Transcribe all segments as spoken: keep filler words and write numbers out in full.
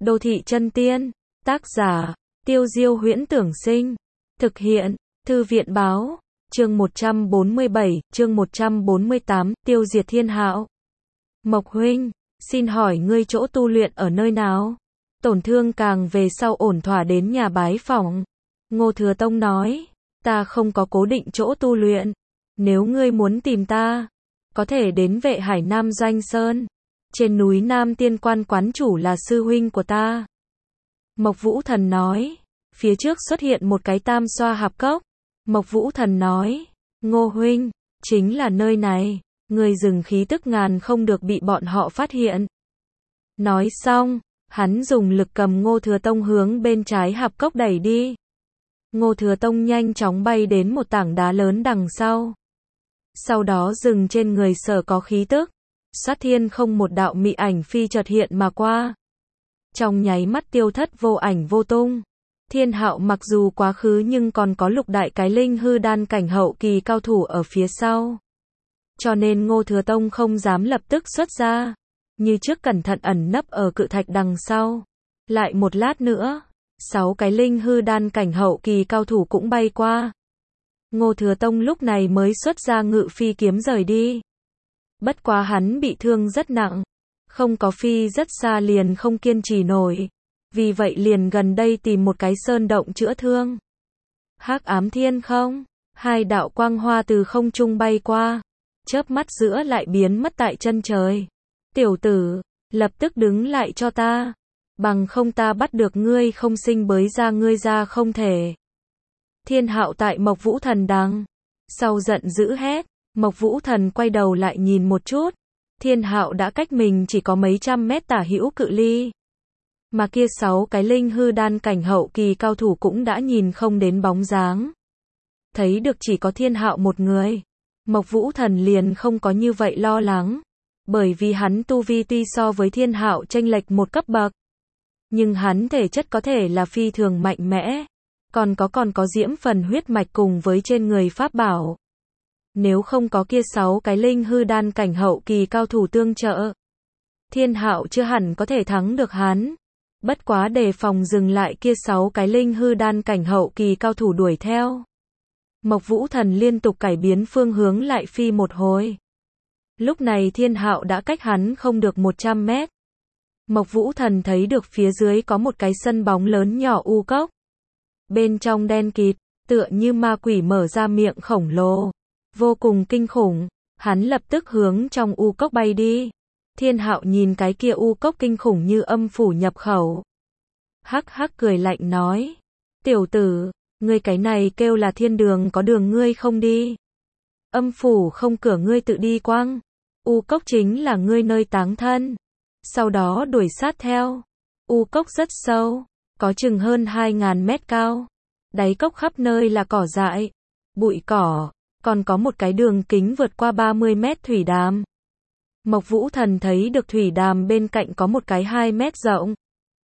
Đô thị chân tiên, tác giả, Tiêu Diêu Huyễn Tưởng Sinh, thực hiện, Thư viện Báo, chương một trăm bốn mươi bảy, chương một trăm bốn mươi tám, tiêu diệt thiên hạo. Mộc huynh, xin hỏi ngươi chỗ tu luyện ở nơi nào? Tổn thương càng về sau ổn thỏa đến nhà bái phỏng. Ngô Thừa Tông nói, ta không có cố định chỗ tu luyện. Nếu ngươi muốn tìm ta, có thể đến Vệ Hải Nam Doanh Sơn. Trên núi Nam Tiên Quan quán chủ là sư huynh của ta. Mộc Vũ Thần nói, phía trước xuất hiện một cái tam xoa hạp cốc. Mộc Vũ Thần nói, Ngô huynh, chính là nơi này, người dừng khí tức ngàn không được bị bọn họ phát hiện. Nói xong, hắn dùng lực cầm Ngô Thừa Tông hướng bên trái hạp cốc đẩy đi. Ngô Thừa Tông nhanh chóng bay đến một tảng đá lớn đằng sau. Sau đó dừng trên người sở có khí tức. Sát thiên không một đạo mị ảnh phi chợt hiện mà qua. Trong nháy mắt tiêu thất vô ảnh vô tung. Thiên hạo mặc dù quá khứ nhưng còn có lục đại cái linh hư đan cảnh hậu kỳ cao thủ ở phía sau. Cho nên Ngô Thừa Tông không dám lập tức xuất ra. Như trước cẩn thận ẩn nấp ở cự thạch đằng sau. Lại một lát nữa, sáu cái linh hư đan cảnh hậu kỳ cao thủ cũng bay qua. Ngô Thừa Tông lúc này mới xuất ra ngự phi kiếm rời đi. Bất quá hắn bị thương rất nặng, không có phi rất xa liền không kiên trì nổi, vì vậy liền gần đây tìm một cái sơn động chữa thương. Hắc ám thiên không, hai đạo quang hoa từ không trung bay qua, chớp mắt giữa lại biến mất tại chân trời. Tiểu tử, lập tức đứng lại cho ta, bằng không ta bắt được ngươi không sinh bới ra ngươi ra không thể. Thiên hạo tại Mộc Vũ Thần đằng sau giận dữ hét. Mộc Vũ Thần quay đầu lại nhìn một chút, thiên hạo đã cách mình chỉ có mấy trăm mét tả hữu cự ly. Mà kia sáu cái linh hư đan cảnh hậu kỳ cao thủ cũng đã nhìn không đến bóng dáng. Thấy được chỉ có thiên hạo một người, Mộc Vũ Thần liền không có như vậy lo lắng, bởi vì hắn tu vi tuy so với thiên hạo chênh lệch một cấp bậc, nhưng hắn thể chất có thể là phi thường mạnh mẽ, còn có còn có diễm phần huyết mạch cùng với trên người pháp bảo. Nếu không có kia sáu cái linh hư đan cảnh hậu kỳ cao thủ tương trợ, thiên hạo chưa hẳn có thể thắng được hắn. Bất quá đề phòng dừng lại kia sáu cái linh hư đan cảnh hậu kỳ cao thủ đuổi theo. Mộc Vũ Thần liên tục cải biến phương hướng lại phi một hồi. Lúc này thiên hạo đã cách hắn không được một trăm mét. Mộc Vũ Thần thấy được phía dưới có một cái sân bóng lớn nhỏ u cốc. Bên trong đen kịt, tựa như ma quỷ mở ra miệng khổng lồ. Vô cùng kinh khủng, hắn lập tức hướng trong u cốc bay đi. Thiên hạo nhìn cái kia u cốc kinh khủng như âm phủ nhập khẩu. Hắc hắc cười lạnh nói, tiểu tử, ngươi cái này kêu là thiên đường có đường ngươi không đi. Âm phủ không cửa ngươi tự đi quăng. U cốc chính là ngươi nơi táng thân. Sau đó đuổi sát theo. U cốc rất sâu, có chừng hơn hai ngàn mét cao. Đáy cốc khắp nơi là cỏ dại, bụi cỏ. Còn có một cái đường kính vượt qua ba mươi mét thủy đàm. Mộc Vũ Thần thấy được thủy đàm bên cạnh có một cái hai mét rộng,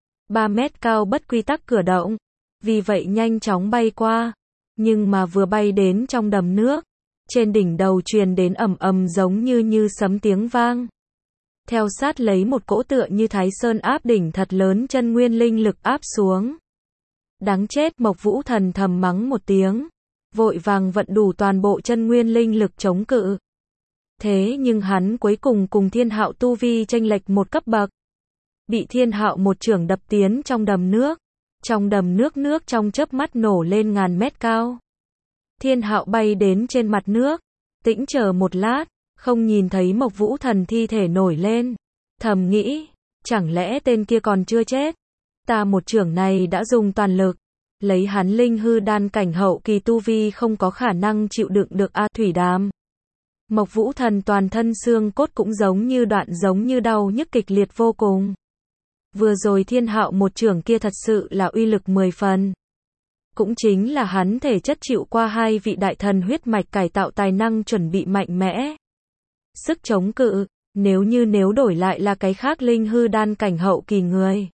ba mét cao bất quy tắc cửa động. Vì vậy nhanh chóng bay qua. Nhưng mà vừa bay đến trong đầm nước, trên đỉnh đầu truyền đến ầm ầm giống như như sấm tiếng vang. Theo sát lấy một cỗ tựa như Thái Sơn áp đỉnh thật lớn chân nguyên linh lực áp xuống. Đáng chết, Mộc Vũ Thần thầm mắng một tiếng. Vội vàng vận đủ toàn bộ chân nguyên linh lực chống cự. Thế nhưng hắn cuối cùng cùng thiên hạo tu vi chênh lệch một cấp bậc. Bị thiên hạo một chưởng đập tiến trong đầm nước. Trong đầm nước nước trong chớp mắt nổ lên ngàn mét cao. Thiên hạo bay đến trên mặt nước. Tĩnh chờ một lát, không nhìn thấy Mộc Vũ Thần thi thể nổi lên. Thầm nghĩ, chẳng lẽ tên kia còn chưa chết? Ta một chưởng này đã dùng toàn lực. Lấy hắn linh hư đan cảnh hậu kỳ tu vi không có khả năng chịu đựng được a thủy đàm. Mộc Vũ Thần toàn thân xương cốt cũng giống như đoạn giống như đau nhức kịch liệt vô cùng. Vừa rồi thiên hạo một chưởng kia thật sự là uy lực mười phần. Cũng chính là hắn thể chất chịu qua hai vị đại thần huyết mạch cải tạo tài năng chuẩn bị mạnh mẽ. Sức chống cự, nếu như nếu đổi lại là cái khác linh hư đan cảnh hậu kỳ người.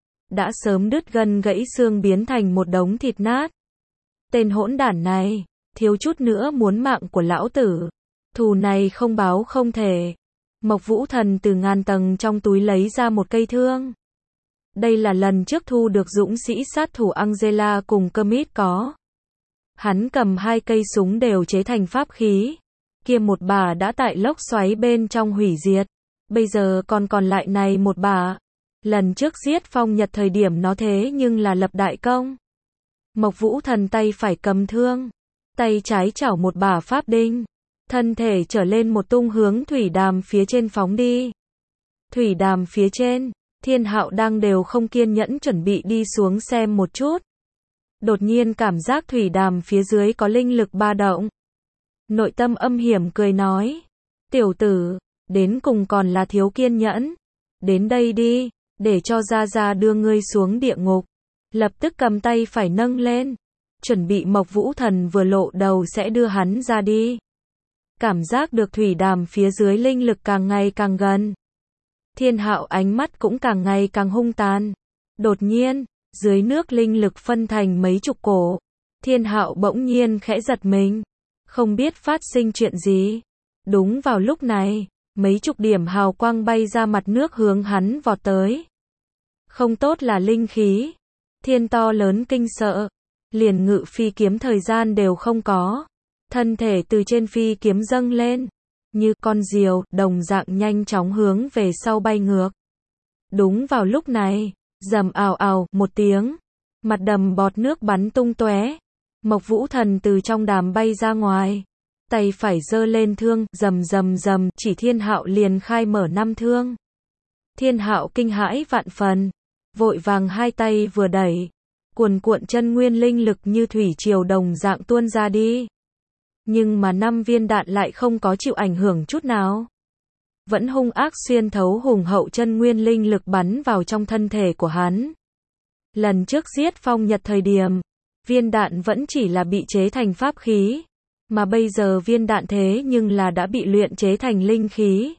Đã sớm đứt gân gãy xương biến thành một đống thịt nát. Tên hỗn đản này, thiếu chút nữa muốn mạng của lão tử. Thù này không báo không thể. Mộc Vũ Thần từ ngàn tầng trong túi lấy ra một cây thương. Đây là lần trước thu được dũng sĩ sát thủ Angela cùng Kermit có. Hắn cầm hai cây súng đều chế thành pháp khí. Kia một bả đã tại lốc xoáy bên trong hủy diệt. Bây giờ còn còn lại này một bả. Lần trước giết Phong Nhật thời điểm nó thế nhưng là lập đại công. Mộc Vũ Thần tay phải cầm thương. Tay trái chảo một bả pháp đinh. Thân thể trở lên một tung hướng thủy đàm phía trên phóng đi. Thủy đàm phía trên, Thiên Hạo đang đều không kiên nhẫn chuẩn bị đi xuống xem một chút. Đột nhiên cảm giác thủy đàm phía dưới có linh lực ba động. Nội tâm âm hiểm cười nói. Tiểu tử, đến cùng còn là thiếu kiên nhẫn. Đến đây đi, để cho Gia Gia đưa ngươi xuống địa ngục. Lập tức cầm tay phải nâng lên. Chuẩn bị Mộc Vũ Thần vừa lộ đầu sẽ đưa hắn ra đi. Cảm giác được thủy đàm phía dưới linh lực càng ngày càng gần. Thiên Hạo ánh mắt cũng càng ngày càng hung tàn. Đột nhiên, dưới nước linh lực phân thành mấy chục cổ. Thiên Hạo bỗng nhiên khẽ giật mình. Không biết phát sinh chuyện gì. Đúng vào lúc này, mấy chục điểm hào quang bay ra mặt nước hướng hắn vọt tới. Không tốt là linh khí. Thiên to lớn kinh sợ. Liền ngự phi kiếm thời gian đều không có. Thân thể từ trên phi kiếm dâng lên. Như con diều, đồng dạng nhanh chóng hướng về sau bay ngược. Đúng vào lúc này, rầm ào ào, một tiếng. Mặt đầm bọt nước bắn tung tóe. Mộc Vũ Thần từ trong đàm bay ra ngoài. Tay phải giơ lên thương, rầm rầm rầm, chỉ Thiên Hạo liền khai mở năm thương. Thiên Hạo kinh hãi vạn phần. Vội vàng hai tay vừa đẩy. Cuồn cuộn chân nguyên linh lực như thủy triều đồng dạng tuôn ra đi. Nhưng mà năm viên đạn lại không có chịu ảnh hưởng chút nào. Vẫn hung ác xuyên thấu hùng hậu chân nguyên linh lực bắn vào trong thân thể của hắn. Lần trước giết Phong Nhật thời điểm, viên đạn vẫn chỉ là bị chế thành pháp khí. Mà bây giờ viên đạn thế nhưng là đã bị luyện chế thành linh khí.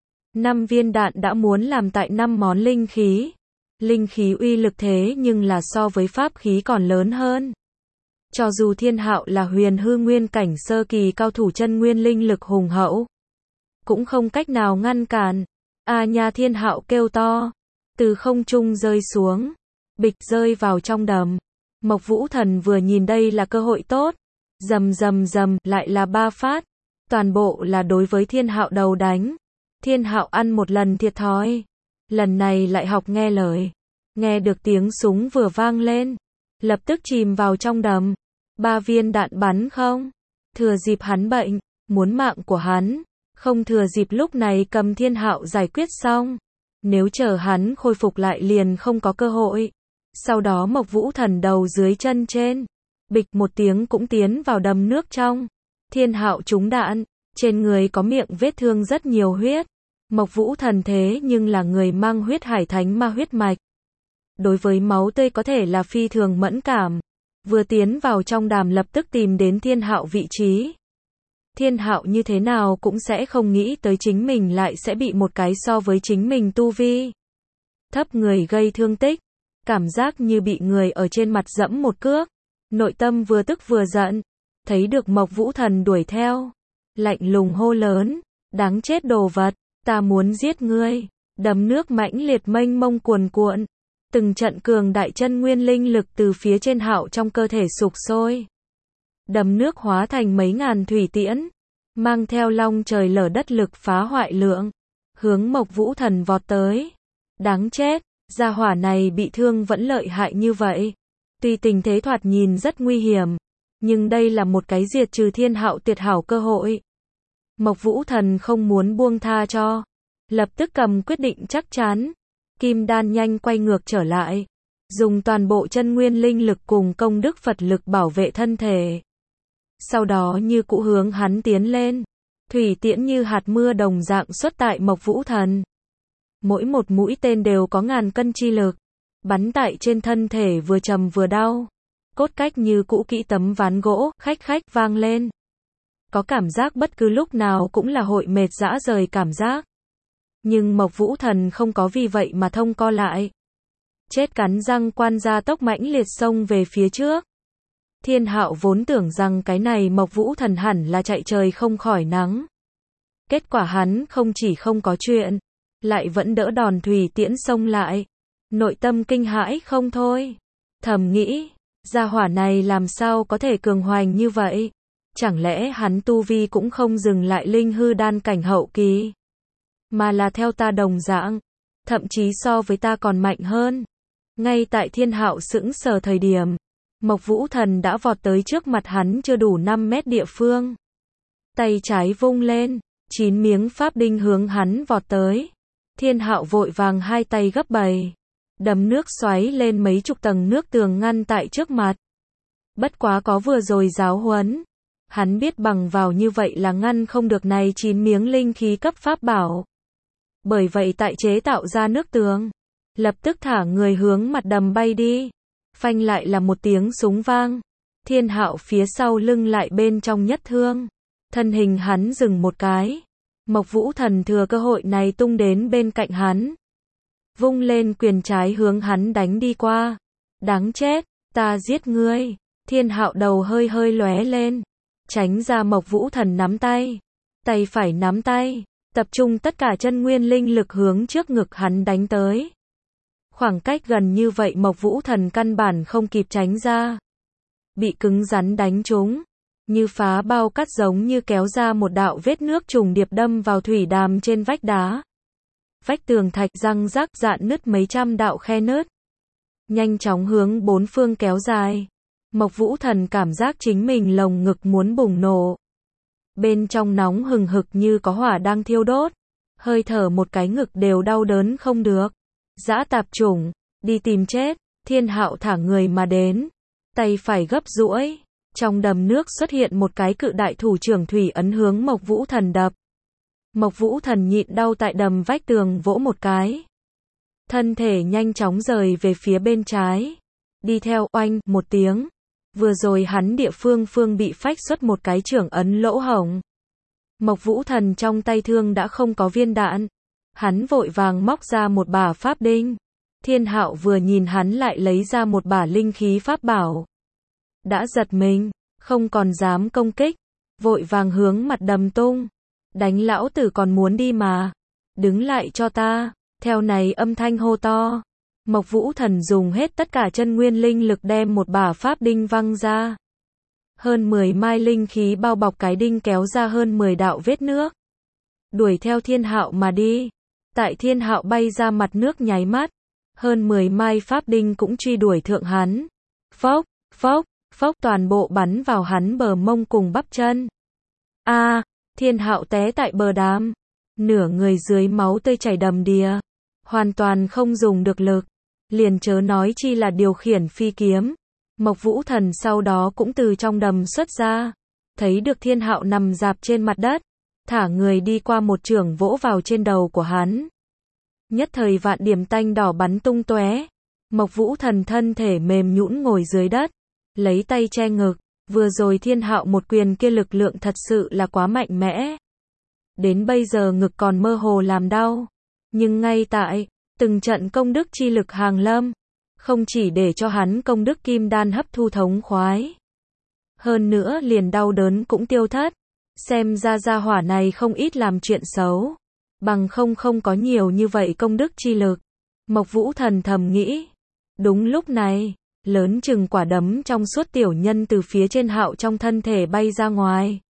Năm viên đạn đã muốn làm tại năm món linh khí. Linh khí uy lực thế nhưng là so với pháp khí còn lớn hơn. Cho dù Thiên Hạo là huyền hư nguyên cảnh sơ kỳ cao thủ chân nguyên linh lực hùng hậu, cũng không cách nào ngăn cản. A nha, Thiên Hạo kêu to, từ không trung rơi xuống, bịch rơi vào trong đầm. Mộc Vũ Thần vừa nhìn đây là cơ hội tốt, rầm rầm rầm, lại là ba phát, toàn bộ là đối với Thiên Hạo đầu đánh. Thiên Hạo ăn một lần thiệt thòi, lần này lại học nghe lời. Nghe được tiếng súng vừa vang lên, lập tức chìm vào trong đầm. Ba viên đạn bắn không, thừa dịp hắn bệnh, muốn mạng của hắn, không thừa dịp lúc này cầm Thiên Hạo giải quyết xong. Nếu chờ hắn khôi phục lại liền không có cơ hội. Sau đó Mộc Vũ Thần đầu dưới chân trên, bịch một tiếng cũng tiến vào đầm nước trong. Thiên Hạo trúng đạn, trên người có miệng vết thương rất nhiều huyết. Mộc Vũ Thần thế nhưng là người mang huyết hải thánh ma huyết mạch. Đối với máu tươi có thể là phi thường mẫn cảm. Vừa tiến vào trong đàm lập tức tìm đến Thiên Hạo vị trí. Thiên Hạo như thế nào cũng sẽ không nghĩ tới chính mình lại sẽ bị một cái so với chính mình tu vi thấp người gây thương tích. Cảm giác như bị người ở trên mặt dẫm một cước. Nội tâm vừa tức vừa giận. Thấy được Mộc Vũ Thần đuổi theo. Lạnh lùng hô lớn. Đáng chết đồ vật, ta muốn giết ngươi. Đầm nước mãnh liệt mênh mông cuồn cuộn. Từng trận cường đại chân nguyên linh lực từ phía trên Hạo trong cơ thể sục sôi. Đầm nước hóa thành mấy ngàn thủy tiễn, mang theo long trời lở đất lực phá hoại lượng, hướng Mộc Vũ Thần vọt tới. Đáng chết, gia hỏa này bị thương vẫn lợi hại như vậy. Tuy tình thế thoạt nhìn rất nguy hiểm, nhưng đây là một cái diệt trừ Thiên Hạo tuyệt hảo cơ hội. Mộc Vũ Thần không muốn buông tha cho, lập tức cầm quyết định chắc chắn. Kim đan nhanh quay ngược trở lại, dùng toàn bộ chân nguyên linh lực cùng công đức Phật lực bảo vệ thân thể. Sau đó như cũ hướng hắn tiến lên, thủy tiễn như hạt mưa đồng dạng xuất tại Mộc Vũ Thần. Mỗi một mũi tên đều có ngàn cân chi lực, bắn tại trên thân thể vừa trầm vừa đau. Cốt cách như cũ kỹ tấm ván gỗ, khách khách vang lên. Có cảm giác bất cứ lúc nào cũng là hội mệt rã rời cảm giác. Nhưng Mộc Vũ Thần không có vì vậy mà thông co lại. Chết cắn răng quan gia tốc mãnh liệt xông về phía trước. Thiên Hạo vốn tưởng rằng cái này Mộc Vũ Thần hẳn là chạy trời không khỏi nắng. Kết quả hắn không chỉ không có chuyện, lại vẫn đỡ đòn thủy tiễn xông lại. nội tâm kinh hãi không thôi. Thầm nghĩ, gia hỏa này làm sao có thể cường hoành như vậy? Chẳng lẽ hắn tu vi cũng không dừng lại linh hư đan cảnh hậu kỳ, mà là theo ta đồng dạng, thậm chí so với ta còn mạnh hơn. Ngay tại Thiên Hạo sững sờ thời điểm, Mộc Vũ Thần đã vọt tới trước mặt hắn chưa đủ năm mét địa phương. Tay trái vung lên, chín miếng pháp đinh hướng hắn vọt tới. Thiên Hạo vội vàng hai tay gấp bầy, đầm nước xoáy lên mấy chục tầng nước tường ngăn tại trước mặt. Bất quá có vừa rồi giáo huấn, hắn biết bằng vào như vậy là ngăn không được này chín miếng linh khí cấp pháp bảo. Bởi vậy tại chế tạo ra nước tường, lập tức thả người hướng mặt đầm bay đi. Phanh lại là một tiếng súng vang. Thiên Hạo phía sau lưng lại bên trong nhất thương. Thân hình hắn dừng một cái. Mộc Vũ Thần thừa cơ hội này tung đến bên cạnh hắn. Vung lên quyền trái hướng hắn đánh đi qua. Đáng chết, ta giết ngươi. Thiên Hạo đầu hơi hơi lóe lên. Tránh ra Mộc Vũ Thần nắm tay. Tay phải nắm tay. Tập trung tất cả chân nguyên linh lực hướng trước ngực hắn đánh tới. Khoảng cách gần như vậy Mộc Vũ Thần căn bản không kịp tránh ra. Bị cứng rắn đánh trúng. Như phá bao cắt giống như kéo ra một đạo vết nước trùng điệp đâm vào thủy đàm trên vách đá. Vách tường thạch răng rắc rạn nứt mấy trăm đạo khe nứt. Nhanh chóng hướng bốn phương kéo dài. Mộc Vũ Thần cảm giác chính mình lồng ngực muốn bùng nổ. Bên trong nóng hừng hực như có hỏa đang thiêu đốt. Hơi thở một cái ngực đều đau đớn không được. Dã tạp chủng, đi tìm chết. Thiên Hạo thả người mà đến. Tay phải gấp duỗi. Trong đầm nước xuất hiện một cái cự đại thủ trưởng thủy ấn hướng Mộc Vũ Thần đập. Mộc Vũ Thần nhịn đau tại đầm vách tường vỗ một cái. Thân thể nhanh chóng rời về phía bên trái. Đi theo oanh một tiếng. Vừa rồi hắn địa phương phương bị phách xuất một cái trưởng ấn lỗ hổng. Mộc Vũ Thần trong tay thương đã không có viên đạn. Hắn vội vàng móc ra một bả pháp đinh. Thiên Hạo vừa nhìn hắn lại lấy ra một bả linh khí pháp bảo. Đã giật mình, không còn dám công kích. Vội vàng hướng mặt đầm tung. Đánh lão tử còn muốn đi mà. Đứng lại cho ta. Theo này âm thanh hô to. Mộc Vũ Thần dùng hết tất cả chân nguyên linh lực đem một bả pháp đinh văng ra. Hơn mười mai linh khí bao bọc cái đinh kéo ra hơn mười đạo vết nước. Đuổi theo Thiên Hạo mà đi. Tại Thiên Hạo bay ra mặt nước nháy mắt. Hơn mười mai pháp đinh cũng truy đuổi thượng hắn. Phốc, phốc, phốc toàn bộ bắn vào hắn bờ mông cùng bắp chân. A, à, Thiên Hạo té tại bờ đám. Nửa người dưới máu tươi chảy đầm đìa. Hoàn toàn không dùng được lực. Liền chớ nói chi là điều khiển phi kiếm. Mộc Vũ Thần sau đó cũng từ trong đầm xuất ra. Thấy được Thiên Hạo nằm rạp trên mặt đất. Thả người đi qua một chưởng vỗ vào trên đầu của hắn. Nhất thời vạn điểm tanh đỏ bắn tung tóe. Mộc Vũ Thần thân thể mềm nhũn ngồi dưới đất. Lấy tay che ngực. Vừa rồi Thiên Hạo một quyền kia lực lượng thật sự là quá mạnh mẽ. Đến bây giờ ngực còn mơ hồ làm đau. Nhưng ngay tại từng trận công đức chi lực hàng lâm. Không chỉ để cho hắn công đức kim đan hấp thu thống khoái. Hơn nữa liền đau đớn cũng tiêu thất. Xem ra gia hỏa này không ít làm chuyện xấu. Bằng không không có nhiều như vậy công đức chi lực. Mộc Vũ Thần thầm nghĩ. Đúng lúc này, lớn chừng quả đấm trong suốt tiểu nhân từ phía trên Hạo trong thân thể bay ra ngoài.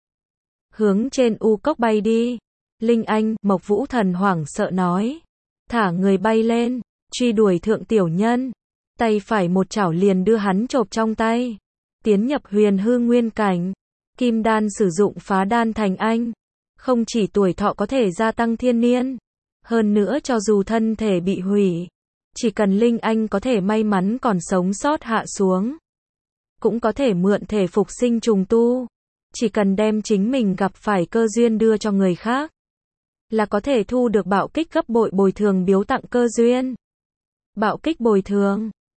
Hướng trên u cốc bay đi. Linh Anh, Mộc Vũ Thần hoảng sợ nói. Thả người bay lên, truy đuổi thượng tiểu nhân. Tay phải một chảo liền đưa hắn chộp trong tay. Tiến nhập huyền hư nguyên cảnh. Kim đan sử dụng phá đan thành anh. Không chỉ tuổi thọ có thể gia tăng thiên niên. Hơn nữa cho dù thân thể bị hủy. Chỉ cần Linh Anh có thể may mắn còn sống sót hạ xuống. Cũng có thể mượn thể phục sinh trùng tu. Chỉ cần đem chính mình gặp phải cơ duyên đưa cho người khác. Là có thể thu được bạo kích gấp bội bồi thường biếu tặng cơ duyên. Bạo kích bồi thường.